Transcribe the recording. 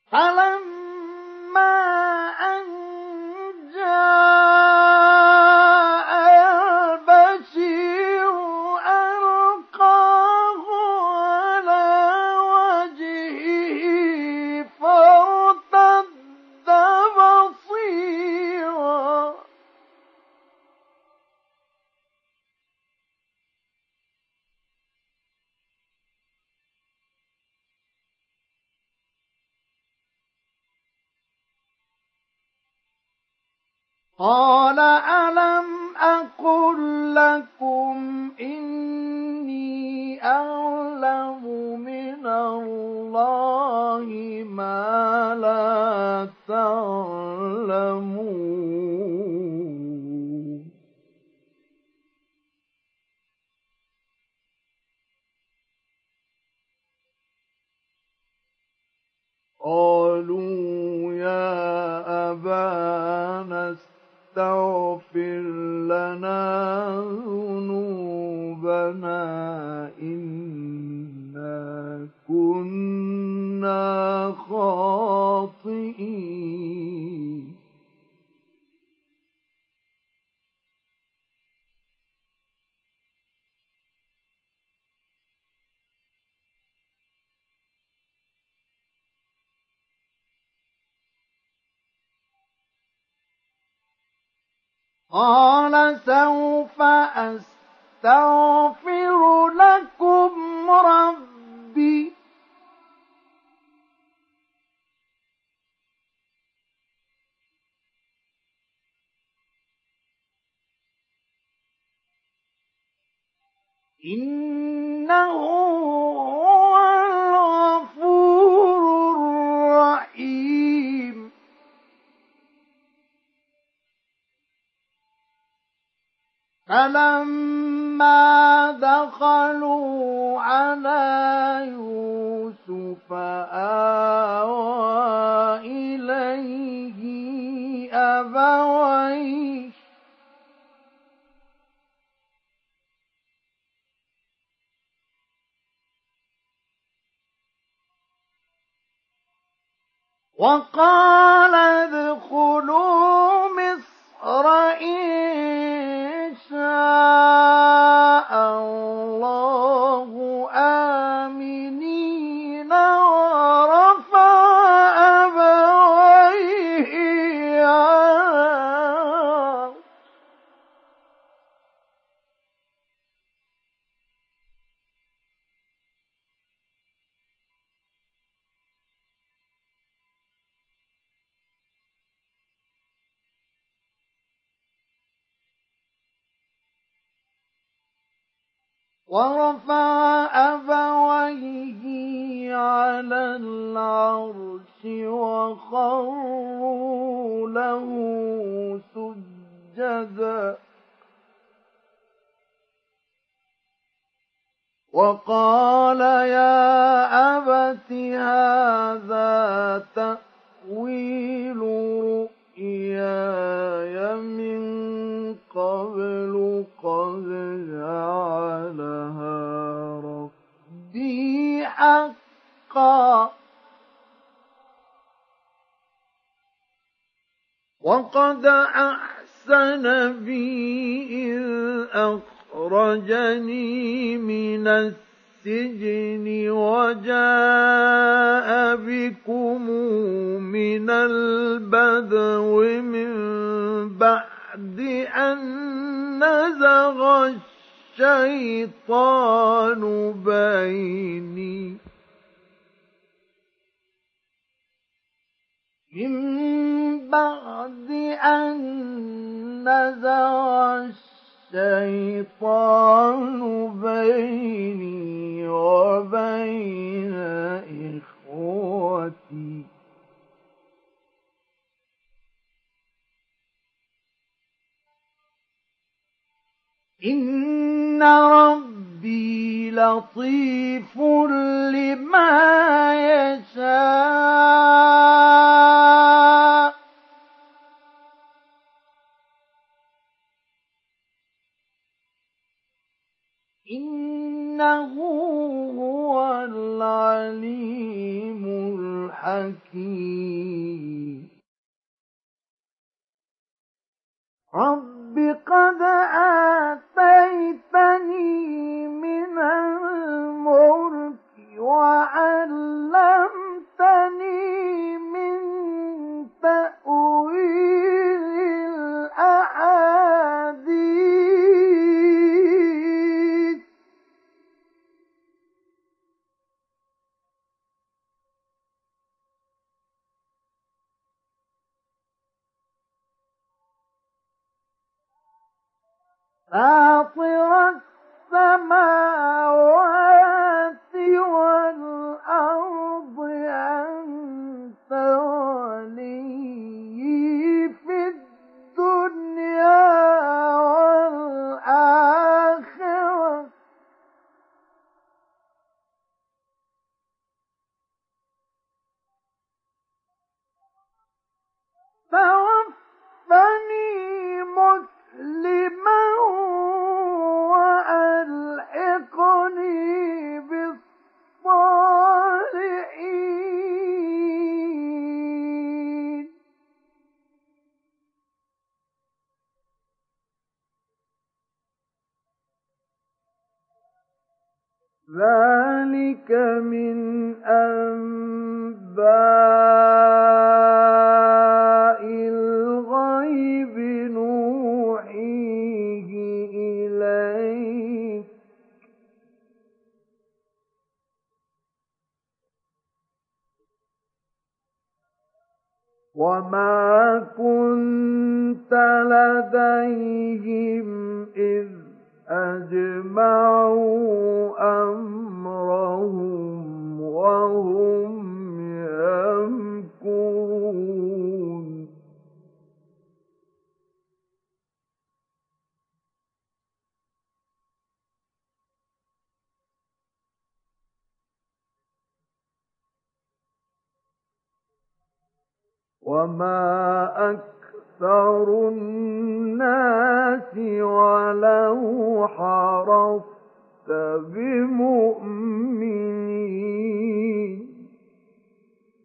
فلما أن جاء البشير ألقاه على وجهه فارتد بصيرا قال ألم أقل لكم إني أعلم من الله ما لا تعلمون قالوا يا أبانا استغفر لنا ذنوبنا إنا كنا خاطئين قال سوف أستغفر لكم ربي إنه هو الغفور الرحيم فلما دخلوا على يوسف آوى إليه أبويه وقال ادخلوا مصر إن شاء الله آمنين ورفع أبويه على العرش وخروا له سجدا وقال يا أبت هذا تأويل رؤياي من قبل قد جعلها ربي حقا وقد أحسن بي إذ أخرجني من السجن وجاء بكم من البدو من بعد أن نزغ الشيطان بيني من بعد أن نزغ الشيطان بيني وبين إخوتي إن ربي لطيف لما يشاء إنه هو العليم الحكيم حكيم رب قد آتيتني من الملك وعلمتني من تأويل الأحاديث فاطر السماوات والأرض أنت ولي في الدنيا والآخرة توفني مسلما وألحقني بالصالحين ذلك من أنباء الغيب نوحيه إليك وما كنت لديهم إذ أجمعوا أمرهم وهم يمكرون وما أكثر الناس ولو حرصت بمؤمنين